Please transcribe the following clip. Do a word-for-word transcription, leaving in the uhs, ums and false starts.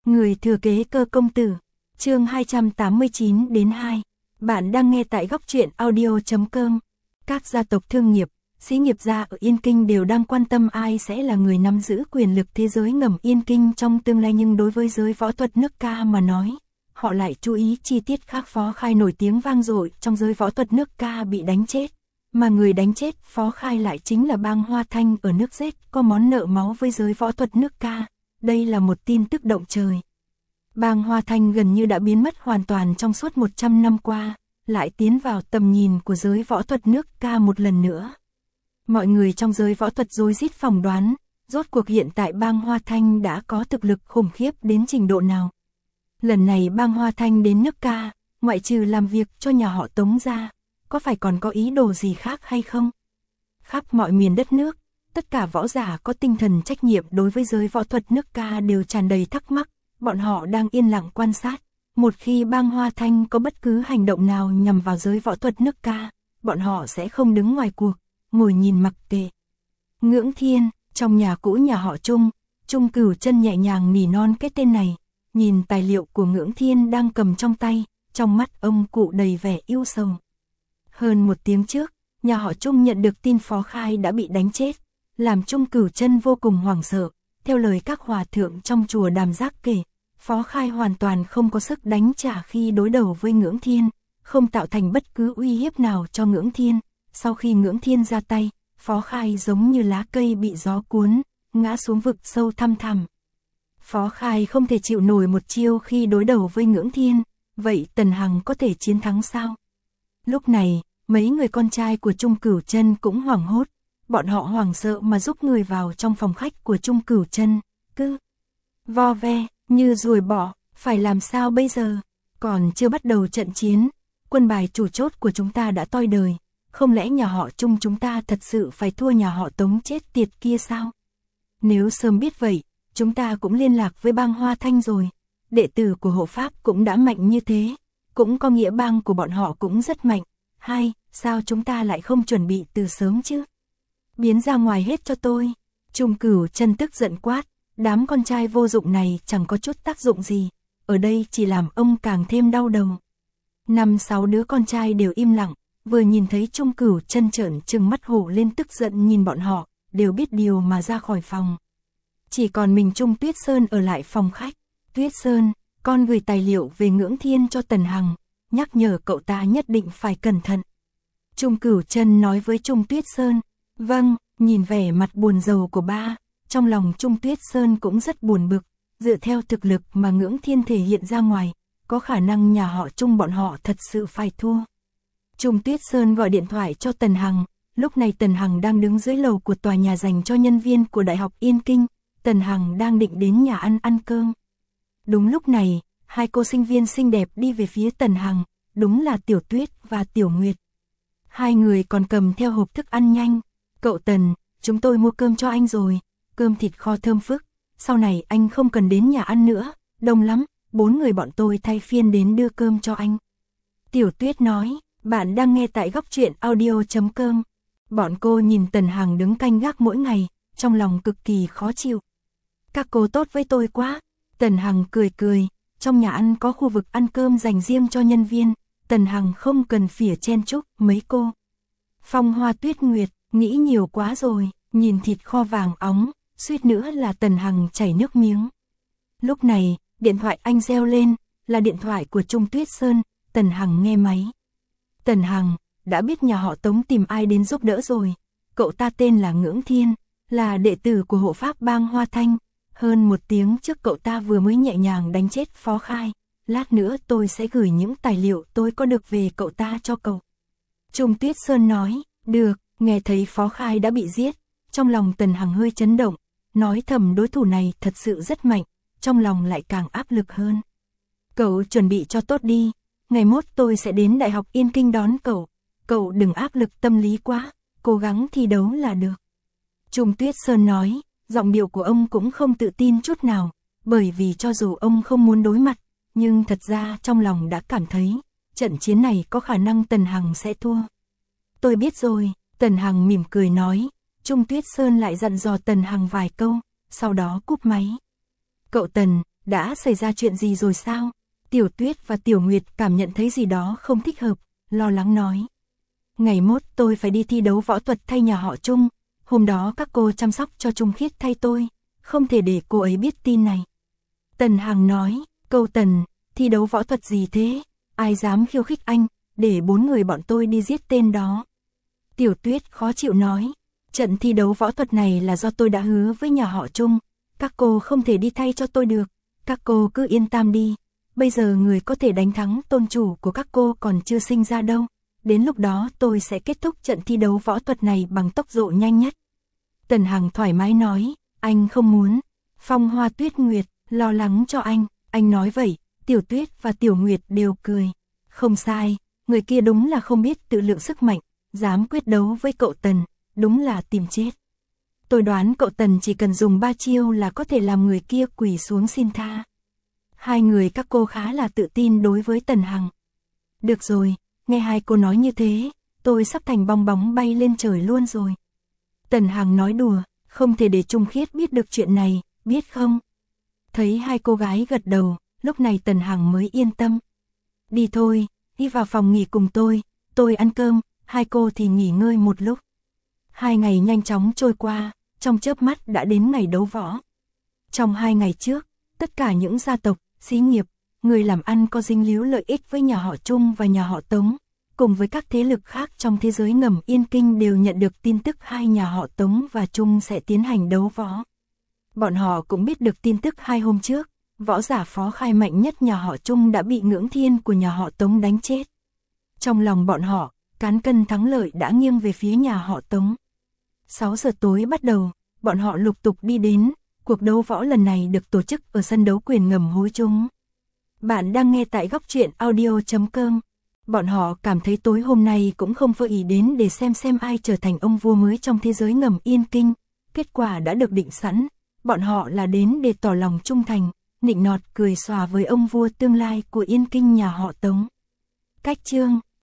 Người thừa kế Cơ công tử. Chương hai trăm tám mươi chín đến hai. Bạn đang nghe tại góc truyện audio chấm com. Các gia tộc thương nghiệp, xí nghiệp gia ở Yên Kinh đều đang quan tâm ai sẽ là người nắm giữ quyền lực thế giới ngầm Yên Kinh trong tương lai, nhưng đối với giới võ thuật nước ca mà nói, họ lại chú ý chi tiết khác. Phó Khai nổi tiếng vang dội trong giới võ thuật nước ca bị đánh chết, mà người đánh chết Phó Khai lại chính là Bang Hoa Thanh ở nước Z, có món nợ máu với giới võ thuật nước ca. Đây là một tin tức động trời. Bang Hoa Thanh gần như đã biến mất hoàn toàn trong suốt một trăm năm qua, lại tiến vào tầm nhìn của giới võ thuật nước ca một lần nữa. Mọi người trong giới võ thuật rối rít phỏng đoán, rốt cuộc hiện tại Bang Hoa Thanh đã có thực lực khủng khiếp đến trình độ nào. Lần này Bang Hoa Thanh đến nước ca, ngoại trừ làm việc cho nhà họ Tống ra, có phải còn có ý đồ gì khác hay không? Khắp mọi miền đất nước, tất cả võ giả có tinh thần trách nhiệm đối với giới võ thuật nước ca đều tràn đầy thắc mắc, bọn họ đang yên lặng quan sát. Một khi Bang Hoa Thanh có bất cứ hành động nào nhằm vào giới võ thuật nước ca, bọn họ sẽ không đứng ngoài cuộc, ngồi nhìn mặc kệ. Ngưỡng Thiên, trong nhà cũ nhà họ Trung, Trung Cửu Chân nhẹ nhàng nỉ non cái tên này, nhìn tài liệu của Ngưỡng Thiên đang cầm trong tay, trong mắt ông cụ đầy vẻ ưu sầu. Hơn một tiếng trước, nhà họ Trung nhận được tin Phó Khai đã bị đánh chết, làm Trung Cửu Chân vô cùng hoảng sợ. Theo lời các hòa thượng trong chùa Đàm Giác kể, Phó Khai hoàn toàn không có sức đánh trả khi đối đầu với Ngưỡng Thiên, không tạo thành bất cứ uy hiếp nào cho Ngưỡng Thiên. Sau khi Ngưỡng Thiên ra tay, Phó Khai giống như lá cây bị gió cuốn, ngã xuống vực sâu thăm thẳm. Phó Khai không thể chịu nổi một chiêu khi đối đầu với Ngưỡng Thiên, vậy Tần Hằng có thể chiến thắng sao? Lúc này, mấy người con trai của Trung Cửu Chân cũng hoảng hốt, bọn họ hoảng sợ mà giúp người vào trong phòng khách của Trung Cửu Chân, cứ vo ve như ruồi bọ, phải làm sao bây giờ? Còn chưa bắt đầu trận chiến, quân bài chủ chốt của chúng ta đã toi đời, không lẽ nhà họ Trung chúng ta thật sự phải thua nhà họ Tống chết tiệt kia sao? Nếu sớm biết vậy, chúng ta cũng liên lạc với Bang Hoa Thanh rồi. Đệ tử của hộ pháp cũng đã mạnh như thế, cũng có nghĩa bang của bọn họ cũng rất mạnh. Hay, sao chúng ta lại không chuẩn bị từ sớm chứ? Biến ra ngoài hết cho tôi. Trung Cửu Chân tức giận quát, đám con trai vô dụng này chẳng có chút tác dụng gì, ở đây chỉ làm ông càng thêm đau đầu. Năm sáu đứa con trai đều im lặng, vừa nhìn thấy Trung Cửu Chân trợn trừng mắt hổ lên tức giận nhìn bọn họ, đều biết điều mà ra khỏi phòng. Chỉ còn mình Trung Tuyết Sơn ở lại phòng khách. Tuyết Sơn, con gửi tài liệu về Ngưỡng Thiên cho Tần Hằng, nhắc nhở cậu ta nhất định phải cẩn thận. Trung Cửu Chân nói với Trung Tuyết Sơn. Vâng, nhìn vẻ mặt buồn rầu của ba, trong lòng Trung Tuyết Sơn cũng rất buồn bực. Dựa theo thực lực mà Ngưỡng Thiên thể hiện ra ngoài, có khả năng nhà họ Trung bọn họ thật sự phải thua. Trung Tuyết Sơn gọi điện thoại cho Tần Hằng. Lúc này Tần Hằng đang đứng dưới lầu của tòa nhà dành cho nhân viên của Đại học Yên Kinh. Tần Hằng đang định đến nhà ăn ăn cơm. Đúng lúc này, hai cô sinh viên xinh đẹp đi về phía Tần Hằng, đúng là Tiểu Tuyết và Tiểu Nguyệt. Hai người còn cầm theo hộp thức ăn nhanh. Cậu Tần, chúng tôi mua cơm cho anh rồi, cơm thịt kho thơm phức, sau này anh không cần đến nhà ăn nữa, đông lắm, bốn người bọn tôi thay phiên đến đưa cơm cho anh. Tiểu Tuyết nói, bạn đang nghe tại góc truyện audio chấm com. Bọn cô nhìn Tần Hằng đứng canh gác mỗi ngày, trong lòng cực kỳ khó chịu. Các cô tốt với tôi quá. Tần Hằng cười cười, trong nhà ăn có khu vực ăn cơm dành riêng cho nhân viên, Tần Hằng không cần phỉa chen chúc mấy cô. Phong Hoa Tuyết Nguyệt, nghĩ nhiều quá rồi, nhìn thịt kho vàng óng, suýt nữa là Tần Hằng chảy nước miếng. Lúc này, điện thoại anh reo lên, là điện thoại của Trung Tuyết Sơn. Tần Hằng nghe máy. Tần Hằng, đã biết nhà họ Tống tìm ai đến giúp đỡ rồi, cậu ta tên là Ngưỡng Thiên, là đệ tử của hộ pháp Bang Hoa Thanh. Hơn một tiếng trước cậu ta vừa mới nhẹ nhàng đánh chết Phó Khai, lát nữa tôi sẽ gửi những tài liệu tôi có được về cậu ta cho cậu. Trung Tuyết Sơn nói, được. Nghe thấy Phó Khai đã bị giết, trong lòng Tần Hằng hơi chấn động, nói thầm đối thủ này thật sự rất mạnh, trong lòng lại càng áp lực hơn. Cậu chuẩn bị cho tốt đi, ngày mốt tôi sẽ đến Đại học Yên Kinh đón cậu, cậu đừng áp lực tâm lý quá, cố gắng thi đấu là được. Trung Tuyết Sơn nói, giọng điệu của ông cũng không tự tin chút nào, bởi vì cho dù ông không muốn đối mặt, nhưng thật ra trong lòng đã cảm thấy, trận chiến này có khả năng Tần Hằng sẽ thua. Tôi biết rồi. Tần Hằng mỉm cười nói. Trung Tuyết Sơn lại dặn dò Tần Hằng vài câu, sau đó cúp máy. Cậu Tần, đã xảy ra chuyện gì rồi sao? Tiểu Tuyết và Tiểu Nguyệt cảm nhận thấy gì đó không thích hợp, lo lắng nói. Ngày mốt tôi phải đi thi đấu võ thuật thay nhà họ Trung, hôm đó các cô chăm sóc cho Trung Khiết thay tôi, không thể để cô ấy biết tin này. Tần Hằng nói, Câu Tần, thi đấu võ thuật gì thế? Ai dám khiêu khích anh, để bốn người bọn tôi đi giết tên đó. Tiểu Tuyết khó chịu nói, trận thi đấu võ thuật này là do tôi đã hứa với nhà họ Trung, các cô không thể đi thay cho tôi được, các cô cứ yên tâm đi, bây giờ người có thể đánh thắng tôn chủ của các cô còn chưa sinh ra đâu, đến lúc đó tôi sẽ kết thúc trận thi đấu võ thuật này bằng tốc độ nhanh nhất. Tần Hằng thoải mái nói, anh không muốn. Phong Hoa Tuyết Nguyệt lo lắng cho anh, anh nói vậy, Tiểu Tuyết và Tiểu Nguyệt đều cười. Không sai, người kia đúng là không biết tự lượng sức mạnh, dám quyết đấu với cậu Tần, đúng là tìm chết. Tôi đoán cậu Tần chỉ cần dùng ba chiêu là có thể làm người kia quỳ xuống xin tha. Hai người các cô khá là tự tin đối với Tần Hằng. Được rồi, nghe hai cô nói như thế, tôi sắp thành bong bóng bay lên trời luôn rồi. Tần Hằng nói đùa, không thể để Trung Khiết biết được chuyện này, biết không? Thấy hai cô gái gật đầu, lúc này Tần Hằng mới yên tâm. Đi thôi, đi vào phòng nghỉ cùng tôi, tôi ăn cơm, hai cô thì nghỉ ngơi một lúc. Hai ngày nhanh chóng trôi qua, trong chớp mắt đã đến ngày đấu võ. Trong hai ngày trước, tất cả những gia tộc, xí nghiệp, người làm ăn có dính líu lợi ích với nhà họ Trung và nhà họ Tống, cùng với các thế lực khác trong thế giới ngầm Yên Kinh đều nhận được tin tức hai nhà họ Tống và Trung sẽ tiến hành đấu võ. Bọn họ cũng biết được tin tức hai hôm trước, võ giả phó khai mạnh nhất nhà họ Trung đã bị Ngưỡng Thiên của nhà họ Tống đánh chết. Trong lòng bọn họ, cán cân thắng lợi đã nghiêng về phía nhà họ Tống. sáu giờ tối bắt đầu, bọn họ lục tục đi đến, cuộc đấu võ lần này được tổ chức ở sân đấu quyền ngầm Hối Trung. Bạn đang nghe tại góc truyện audio chấm com. Bọn họ cảm thấy tối hôm nay cũng không vô ý đến để xem xem ai trở thành ông vua mới trong thế giới ngầm Yên Kinh. Kết quả đã được định sẵn, bọn họ là đến để tỏ lòng trung thành, nịnh nọt cười xòa với ông vua tương lai của Yên Kinh nhà họ Tống. Cách chương